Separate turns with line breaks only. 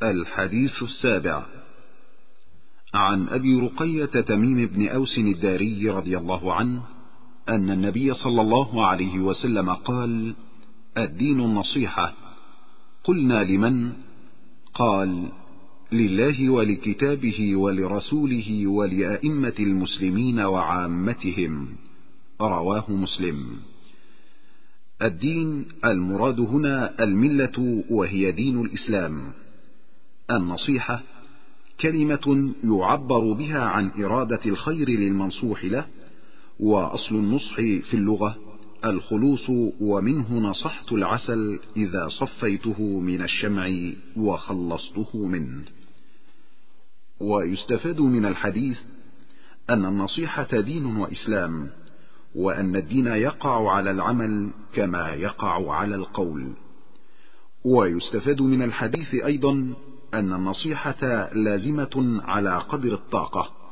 الحديث 7. عن أبي رقية تميم بن أوس الداري رضي الله عنه أن النبي صلى الله عليه وسلم قال: الدين النصيحة. قلنا: لمن؟ قال: لله ولكتابه ولرسوله ولأئمة المسلمين وعامتهم. رواه مسلم. الدين المراد هنا الملة، وهي دين الإسلام. النصيحة كلمة يعبر بها عن إرادة الخير للمنصوح له، وأصل النصح في اللغة الخلوص، ومنه نصحت العسل إذا صفيته من الشمع وخلصته منه. ويستفاد من الحديث أن النصيحة دين وإسلام، وأن الدين يقع على العمل كما يقع على القول. ويستفاد من الحديث أيضا أن النصيحة لازمة على قدر الطاقة،